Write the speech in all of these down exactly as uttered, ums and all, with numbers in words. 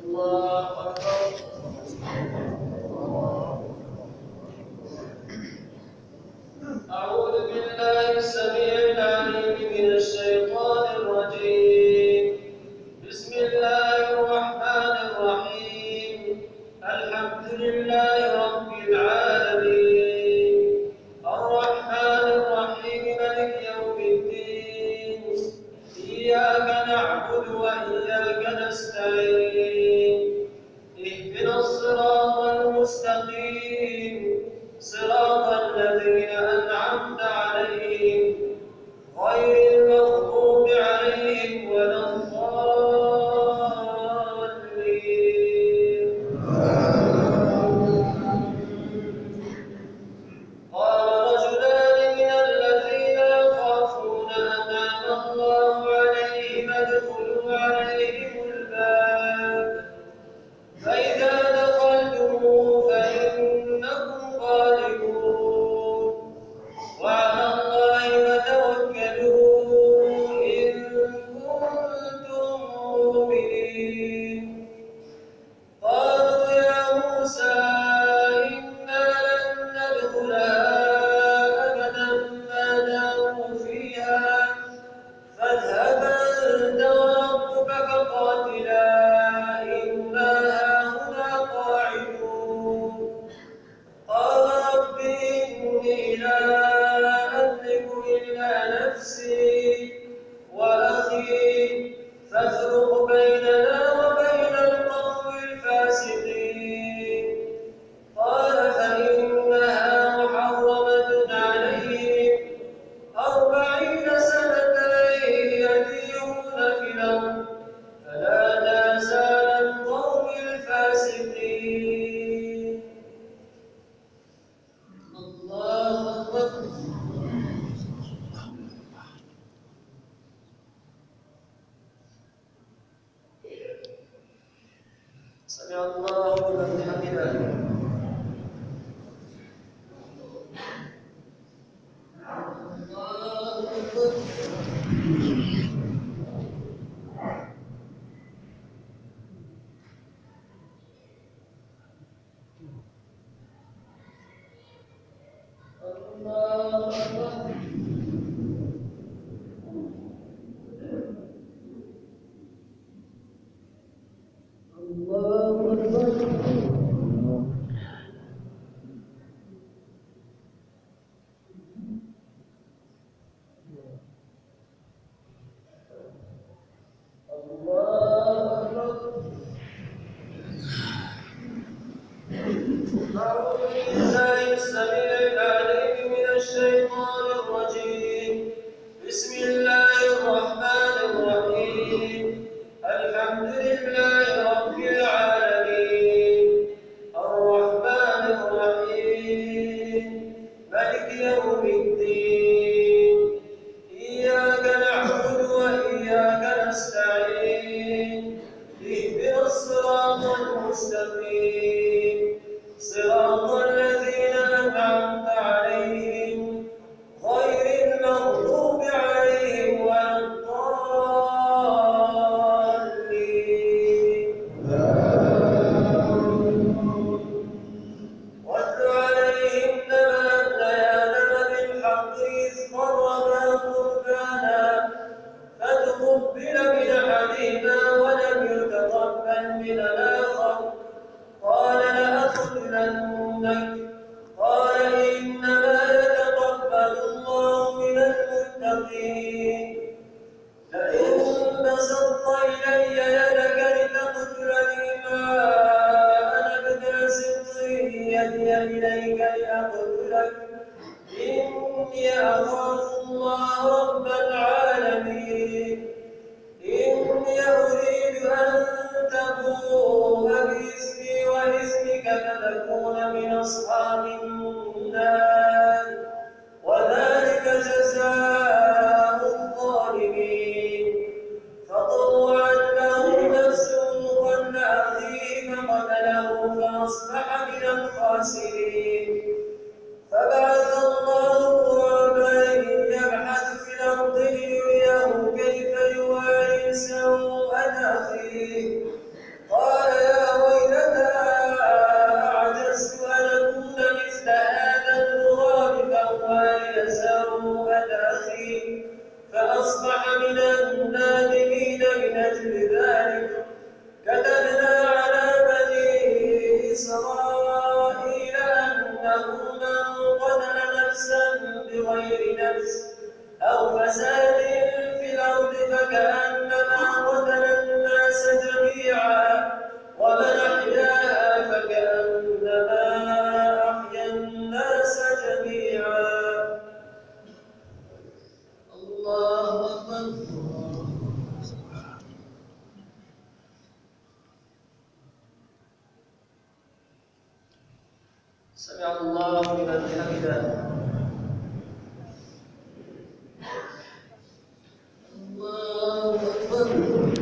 الله أكبر. أعوذ بالله السميع العليم من الشيطان الرجيم. بسم الله الرحمن الرحيم. الحمد لله رب العالمين الرحمن الرحيم مالك يوم الدين. إياك نعبد وإياك نستعين. اهدنا الصراط المستقيم صراط الذين أنعمت عليهم غير المغضوب عليهم ولا الضالين. قال رجلان من الذين يخافون أنعم الله عليهم ادخلوا عليهم الباب فإذا دخلتموه فإنكم غالبون وعلى الله فتوكلوا إن كنتم مؤمنين. قالوا يا موسى إنا لن ندخلها أبدا ما داموا فيها فاذهب أنت وربك فقاتلا إنا هاهنا قاعدون. قال رب إني لا أملك إلا نفسي وأخي فافرق بيننا وبين القوم الفاسقين. قال فإنها محرمة عليهم أربعين سنة يتيهون في الأرض فلا تأس على القوم الفاسقين. الله أكبر. سمع الله لمن حمده. الله أكبر. الله أكبر. الله أكبر. أعوذ بالله السميع العليم من الشيطان الرجيم. بسم الله الرحمن الرحيم. الحمد لله رب العالمين الرحمن الرحيم مالك يوم الدين. إياك نعبد وإياك نستعين. اهدنا الصراط المستقيم صراط الذين أنعمت عليهم غير المغضوب عليهم ولا الضالين. واتل عليهم نبأ ابني آدم بالحق إذ قربا قربانا فتقبل من أحدهما ولم يتقبل من الآخر قال لأقتلنك. قال إنما يتقبل الله من المتقين. لئن بسطت إلي يدك لتقتلني ما أنا بباسط يدي إليك لأقتلك إني أخاف الله رب العالمين. إني أريد أن تبوء بإثمي وإثمك فتكون من أصحاب النار وذلك جزاء الظالمين. فطوعت له نفسه قتل أخيه فقتله فأصبح من الخاسرين. فبعث الله غرابا يبحث في الأرض ليريه كيف يواري سوءة أخيه قال يا ويلتى أعجزت أن أكون مثل هذا الغراب فأواري سوءة أخي فأصبح من النادمين من أجل ذلك. كتبنا على بني إسرائيل أنه من قتل نفسا بغير نفس أو فساد في الأرض فكأنما قتل الناس جميعا ومن أحياها فكأنما أحيا الناس جميعا. الله أكبر. سمع الله لمن حمده. الله أكبر.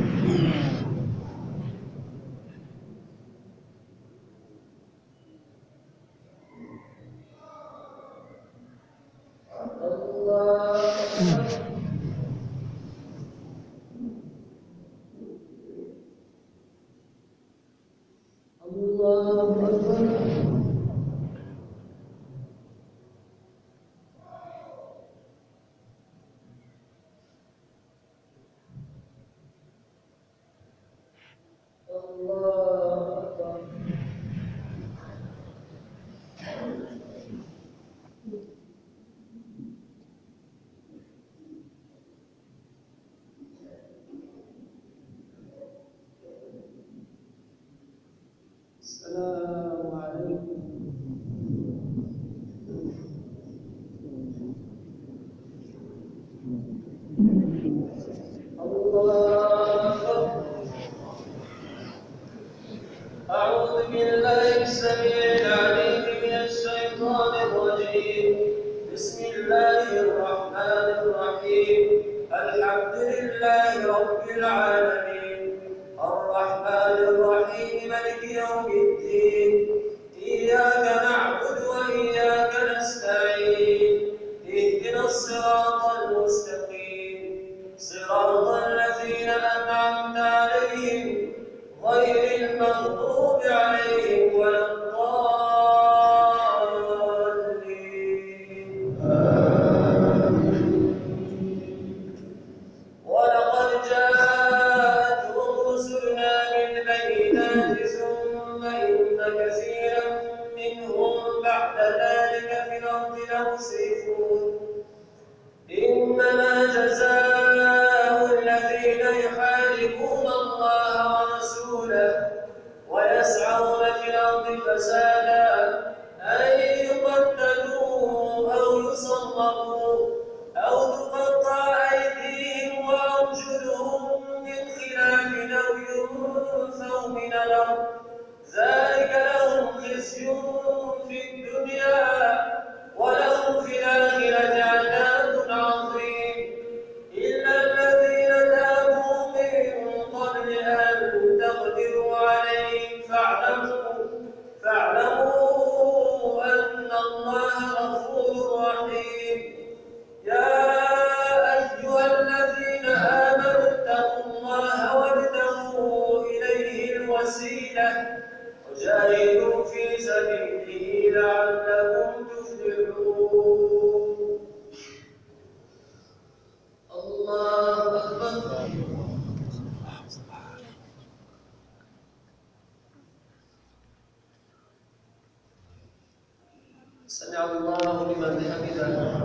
الله أكبر. الله أكبر. السلام عليكم. الله أكبر. أعوذ بالله السميع العليم من الشيطان الرجيم. بسم الله الرحمن الرحيم. الحمد لله رب العالمين الرحمن الرحيم مالك يوم الدين. إياك نعبد وإياك نستعين. اهدنا الصراط المستقيم صراط الذين أنعمت عليهم غير المغضوب عليهم ولا الضالين. ولقد جاءتهم رسلنا بالبينات ثم إن كثيرا منهم بعد ذلك في الأرض لمسرفون. إنما جزاء الذين يحاربون الله ورسوله ويسعون في الأرض فسادا أن يقتلوا أو يصلبوا أو تقطع أيديهم وأرجلهم من خلاف أو ينفوا من الأرض ذلك لهم خزي في الدنيا ولهم في الآخرة عذاب عظيم. إلا الذين تابوا من قبل أن تقدروا عليهم فاعلموا فاعلموا أن الله غفور رحيم. يا أيها الذين آمنوا اتقوا الله وابتغوا إليه الوسيلة وجاهدوا في سبيله لعلكم تفلحون. الله أكبر. سمع الله لمن حمده.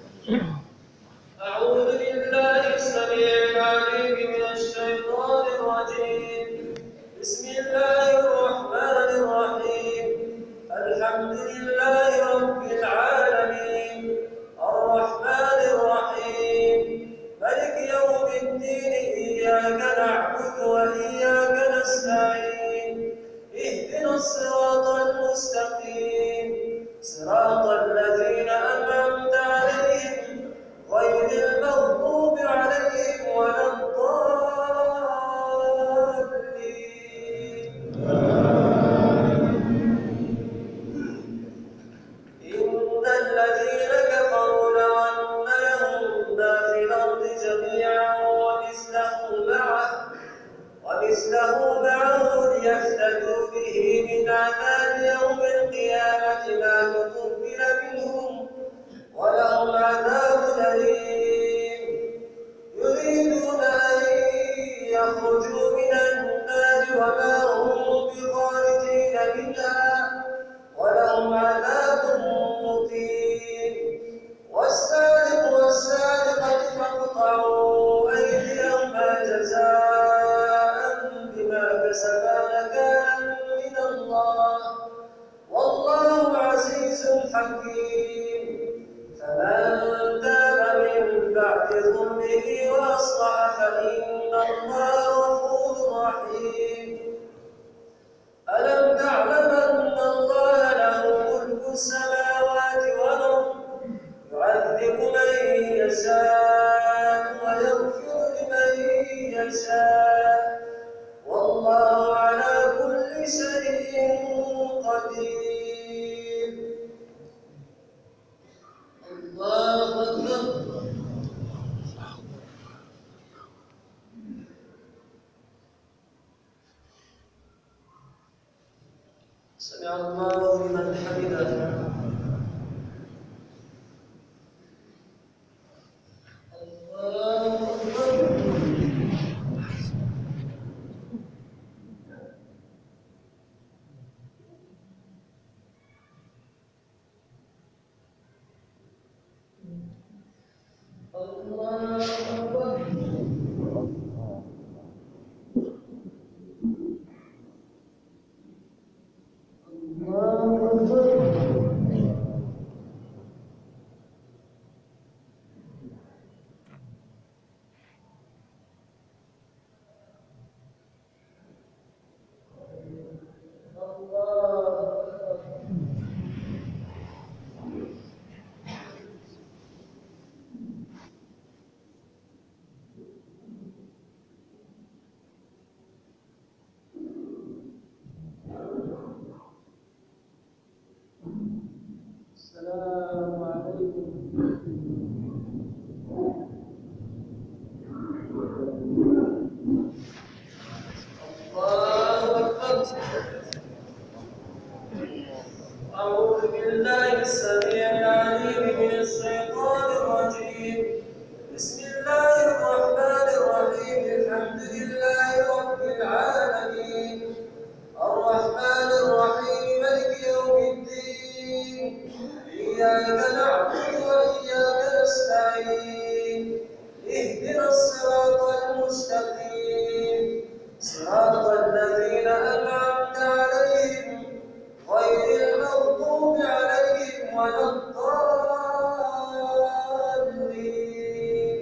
أعوذ بالله السميع العليم من الشيطان الرجيم. الرجيم. بسم الله الرحمن الرحيم. الحمد لله رب العالمين الرحمن الرحيم مالك يوم الدين. إياك نعبد وإياك نستعين. اهدنا الصراط المستقيم صراط الذين أنعمت عليهم غير المغضوب عليهم ولا الضالين. إن الذين كفروا لو أن لهم ما في الأرض جميعا ومثله معه ومثله معه ليفتدوا به من عذاب يوم القيامة ما تقبل منهم ولهم عذاب أليم. يريدون أن يخرجوا من النار وما هم بخارجين منها ولهم عذاب مقيم. والسارق والسارقة فاقطعوا أيديهما جزاء بما كسبا نكالا من الله والله عزيز حكيم. فمن تاب من بعد ظلمه وأصلح فإن الله غفور رحيم. ألم تعلم أن الله له ملك السماوات والأرض يعذب من يشاء ويغفر لمن يشاء والله على كل شيء قدير. الله أكبر. سمع الله لمن حمده. الله أكبر. الله أكبر. السلام عليكم. الله أكبر. أعوذ بالله السميع العليم من الشيطان الرجيم. بسم الله الرحمن الرحيم. الحمد لله رب العالمين الرحمن الرحيم مالك يوم الدين. إياك نعبد وإياك نستعين. اهدنا الصراط المستقيم صراط الذين أنعمت عليهم غير المغضوب عليهم ولا الضالين.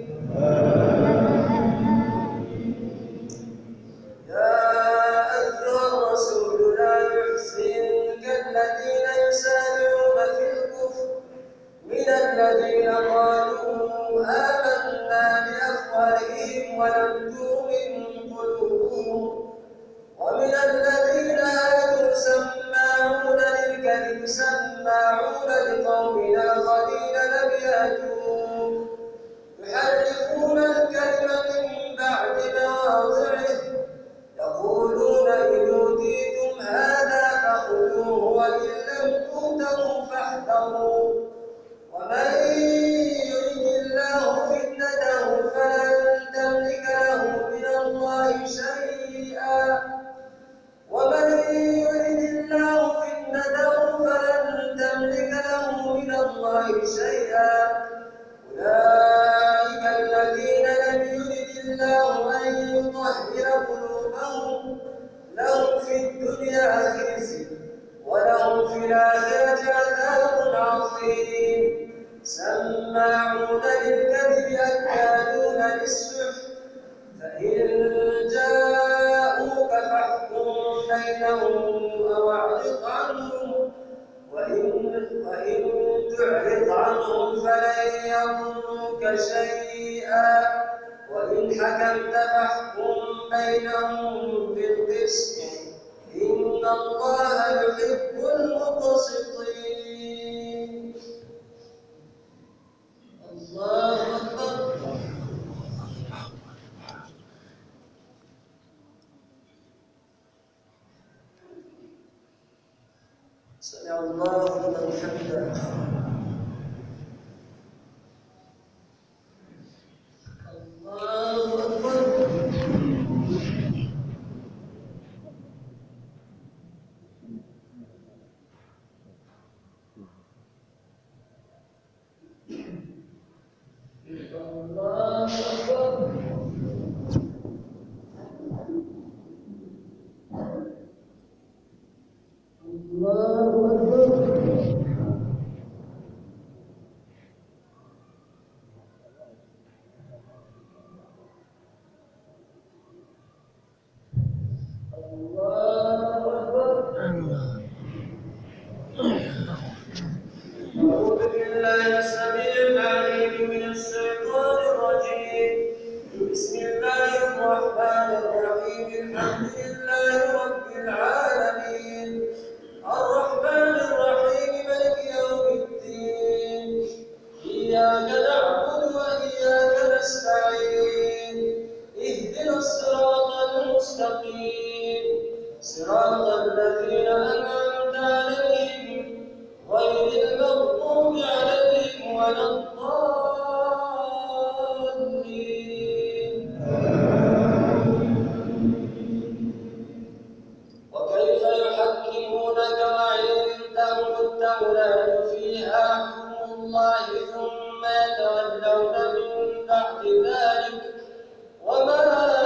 يا أيها الرسول لا يحزنك الذين يسارعون في الكفر من الذين قالوا آمنا بأفواههم ولم تؤمن قلوبهم ومن الذين هادوا سماعون للكذب سماعون لقوم آخرين لم يأتوك يحرفون الكلم من بعد مواضعه يقولون إن أوتيتم هذا فخذوه وإن لم تؤتوا فاحذروا ومن يرد الله فتنته فلن تملك له من الله شيئا الله أن يطهر قلوبهم لهم في الدنيا خزي ولهم في الآخرة عذاب عظيم سماعون للكذب أكالون للسحت فإن جاءوك فاحكم بينهم أو أعرض عنهم وإن, وإن تعرض عنهم فلن يضروك شيئا وإن حكمت فاحكم بينهم بالقسط إن الله يحب المقسطين. الله أكبر. سمع الله لمن حمده. الله أكبر. الله أكبر. الله أكبر. أعوذ بالله السميع العليم من الشيطان الرجيم. بسم الله الرحمن الرحيم. الحمد لله رب العالمين الرحمن الرحيم مالك يوم الدين إياك نعبد وإياك نستعين اهدنا الصراط المستقيم صراط الذين أنعمت عليهم غير المغضوب عليهم ولا الضالين. وكيف يحكمونك وعندهم التوراة فيها حكم الله ثم يتولون من بعد ذلك وما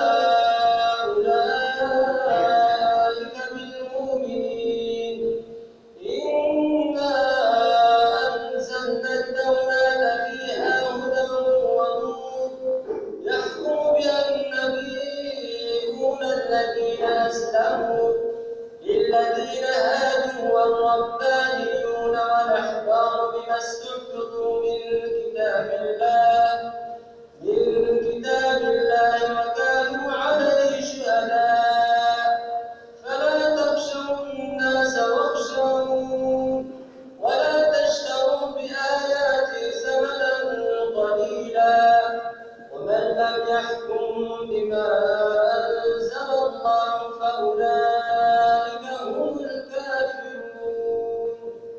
أولئك بالمؤمنين. إنا أنزلنا التوراة فيها هدى ونور يحكم بها النبيون الذين أسلموا للذين هادوا والربانيون والأحبار بما استحفظوا من كتاب الله من كتاب الله وكانوا عليه شهداء فلا تخشوا الناس واخشون ولا تشتروا بآياتي ثمنا قليلا ومن لم يحكم بما أنزل الله فأولئك هم الكافرون.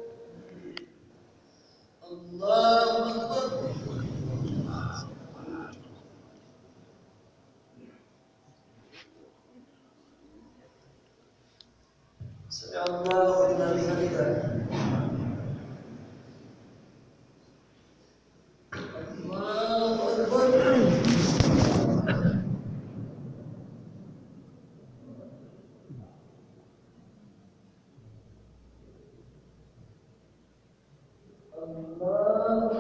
الله أكبر. سمع الله لمن حمده. الله أكبر. الله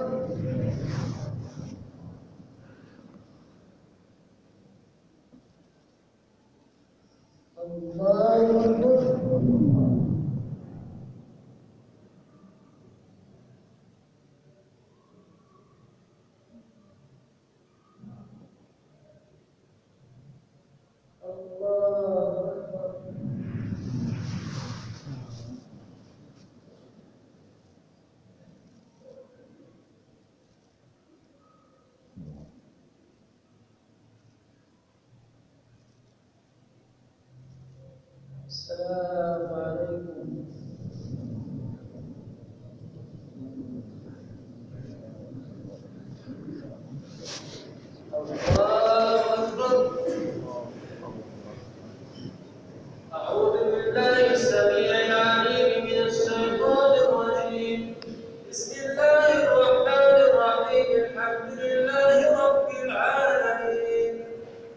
السلام عليكم. الله أكبر. أعوذ بالله السميع العليم من الشيطان الرجيم. بسم الله الرحمن الرحيم. الحمد لله رب العالمين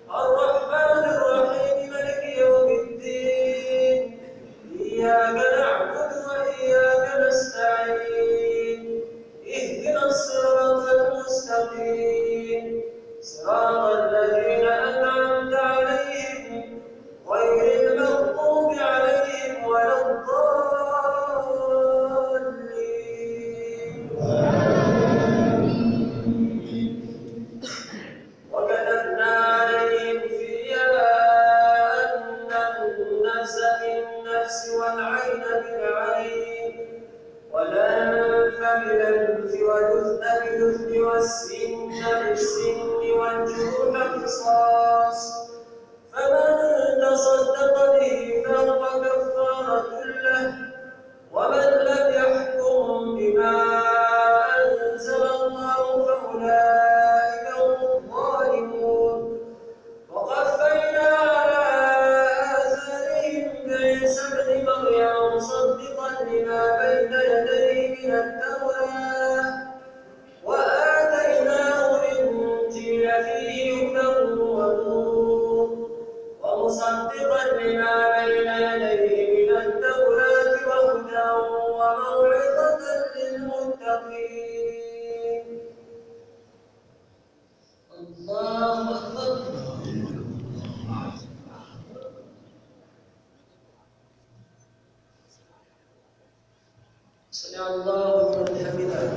سمع الله لمن حمده.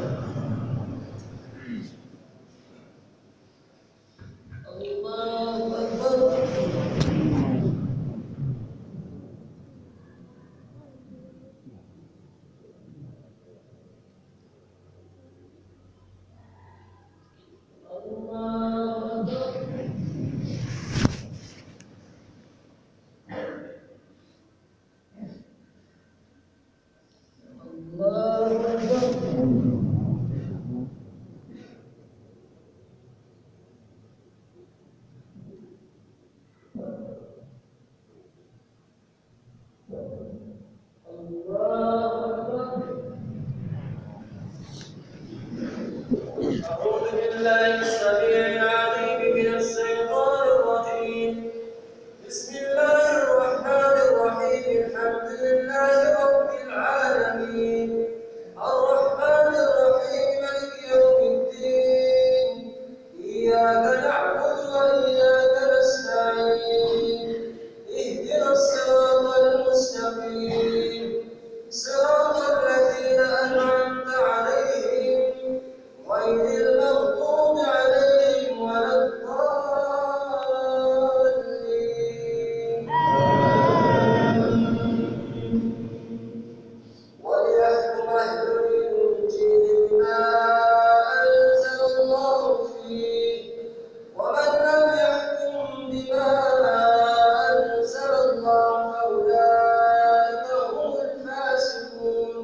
الله أكبر. أعوذ بالله السميع العليم من الشيطان الرجيم. بسم الله الرحمن الرحيم. الحمد لله رب العالمين الرحمن الرحيم مالك يوم الدين. إياك نعبد وإياك نستعين. اهدنا الصراط المستقيم صراط الذين أنعمت عليهم غير المغضوب عليهم ولا الضالين. وليحكم أهل الإنجيل بما أنزل الله فيه، ومن لم يحكم بما أنزل الله فأولئك هم الفاسقون.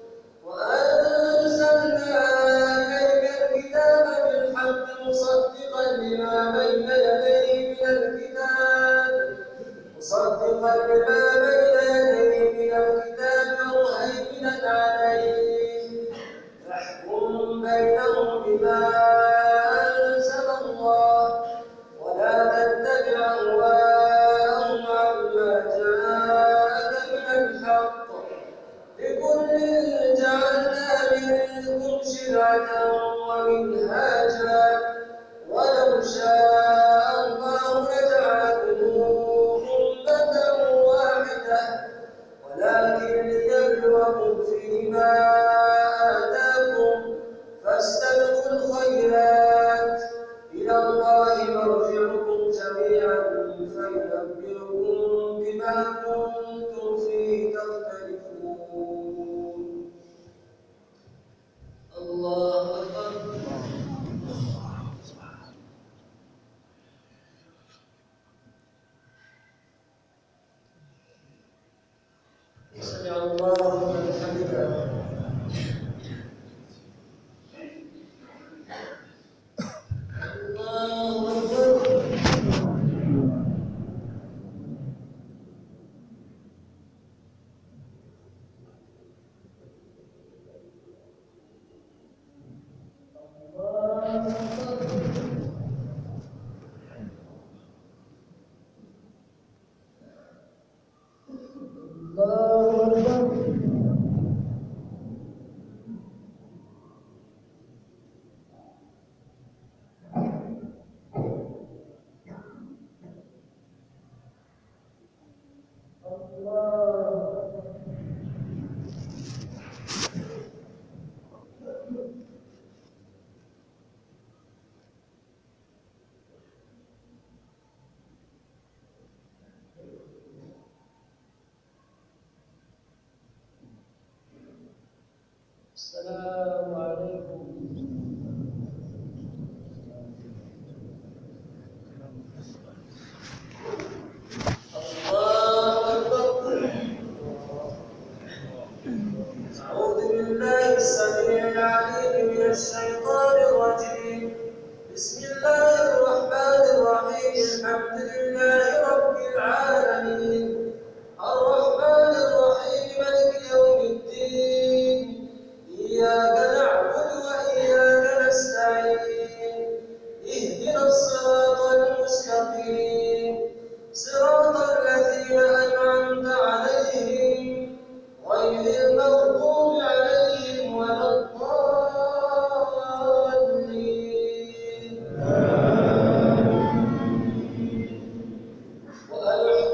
وأنزلنا إليك الكتاب بالحق مصدقا لما بين يديه من الكتاب مصدقا لما بين يديه من الكتاب ومهيمنا عليه. فاحكم بينهم بما أنزل الله ولا تتبع أهواءهم عما جاءك من الحق. لكل جعلنا منكم شرعة ومنهاجا ولو شاء الله لجعلكم أمة واحدة ولكن ليبلوكم فيما آتاكم فاستبقوا الخيرات إلى الله مرجعكم جميعا فينبئكم بما كنتم فيه تختلفون. الله أكبر. سمع الله لمن حمده. الله أكبر. السلام عليكم. الله أكبر. أعوذ بالله السميع العليم من الشيطان الرجيم. بسم الله الرحمن الرحيم. الحمد لله رب العالمين الرحمن الرحيم مالك يوم الدين. إياك نعبد وإياك نستعين. اهدنا الصراط المستقيم صراط الذين أنعمت عليهم غير المغضوب عليهم ولا الضالين. وأن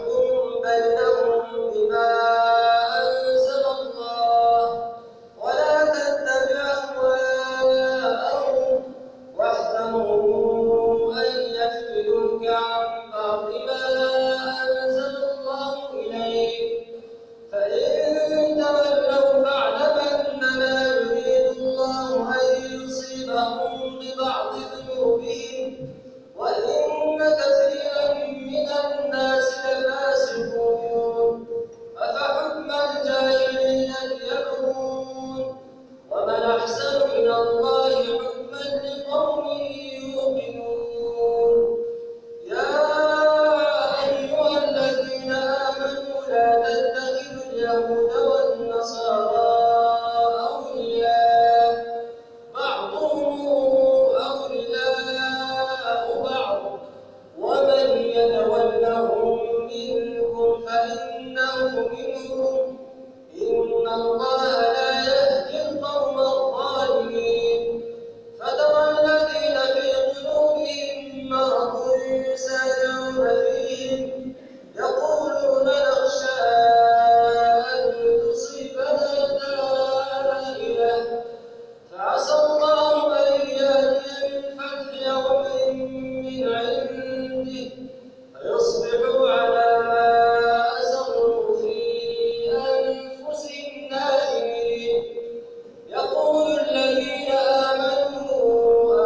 يتولهم منكم فإنه منهم إن الله لا يهدي القوم الظالمين فترى الذين في قلوبهم مرض يسارعون فيهم يقولون نخشى أن تصيبنا دائرة فعسى الله أن يأتي بالفتح يوم من عنده فيصبحوا على ما أسروا في أنفسهم نادمين يقول الذين آمنوا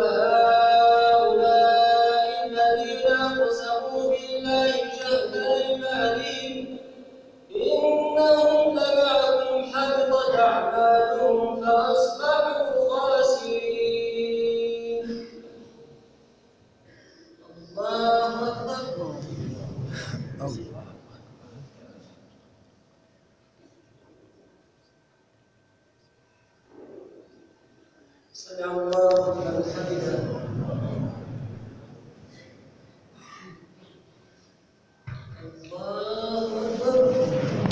أهؤلاء الذين أقسموا بالله جهد أيمانهم إنهم لمعكم حبطت أعمالهم فأصبحوا خاسرين. الله أكبر. سمع الله لمن حمده. الله أكبر.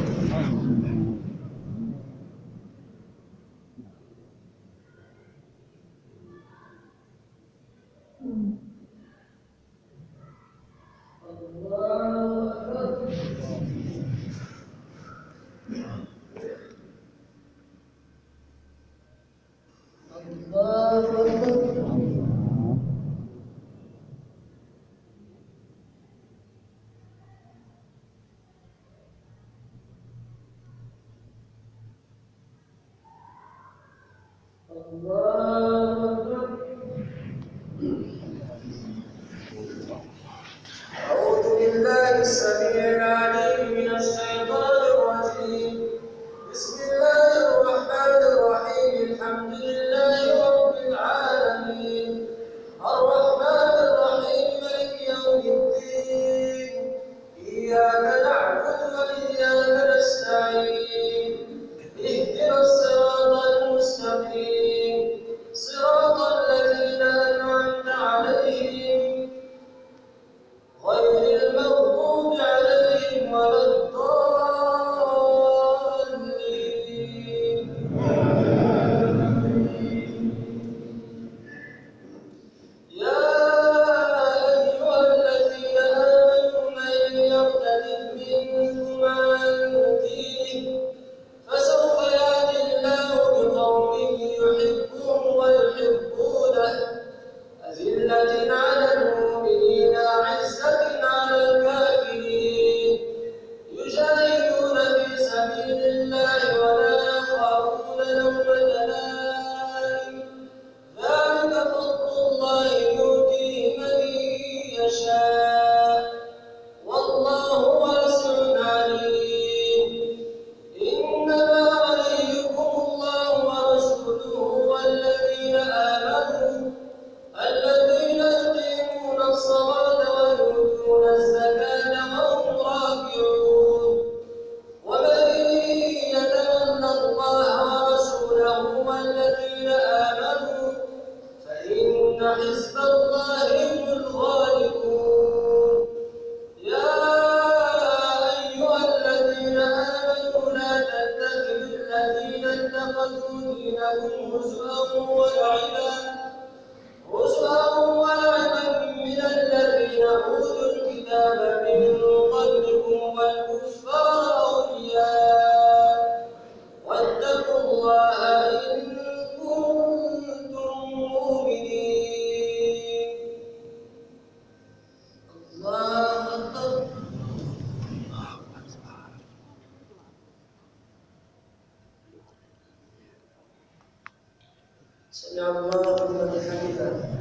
أعوذ بالله السميع العليم من الشيطان الرجيم بسم الله الرحمن الرحيم الحمد لله رب العالمين الرحمن الرحيم مالك يوم الدين إياك نعبد وإياك نستعين اهدنا الصراط المستقيم صراط الذين أنعمت عليهم غير المغضوب عليهم ولا الضالين. يا أيها الذين آمنوا من يرتد منكم عن دينه فسوف يأتي الله بقوم يحبهم ويحبونه أذلة على المؤمنين أعزة على الكافرين يجاهدون في سبيل الله ولا يخافون لومة لائم ذلك فضل الله يؤتيه من يشاء والله واسع عليم إنما وليكم الله ورسوله والذين آمنوا الذين يقيمون الصلاة ويؤتون الزكاة وهم راكعون ومن يتولى الله ورسوله والذين آمنوا فإن حزب الله هم الغالبون. يا أيها الذين آمنوا لا تتخذوا الذين اتخذوا دينكم هزوا ولعبا هزوا ولعبا من الذين أوتوا الكتاب من قبلكم والكفار أولياء واتقوا الله إن كنتم مؤمنين. الله أكبر. سمع الله لمن حمده.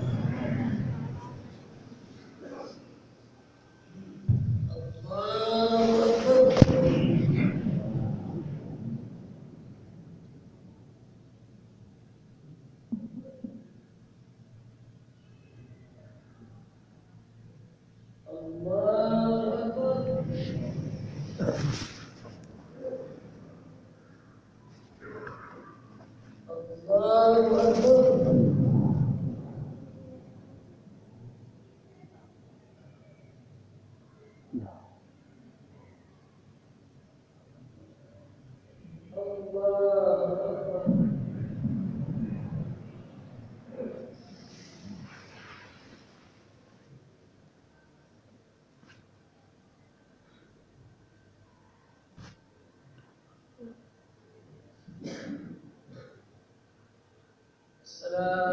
السلام